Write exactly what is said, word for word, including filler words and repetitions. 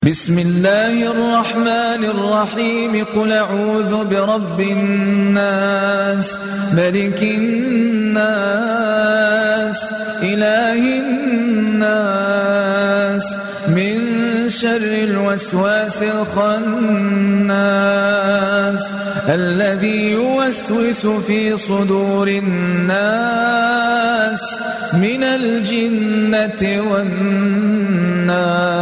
بسم الله الرحمن الرحيم قل أعوذ برب الناس ملك الناس إله الناس من شر الوسواس الخناس الذي يوسوس في صدور الناس من الجنة والناس.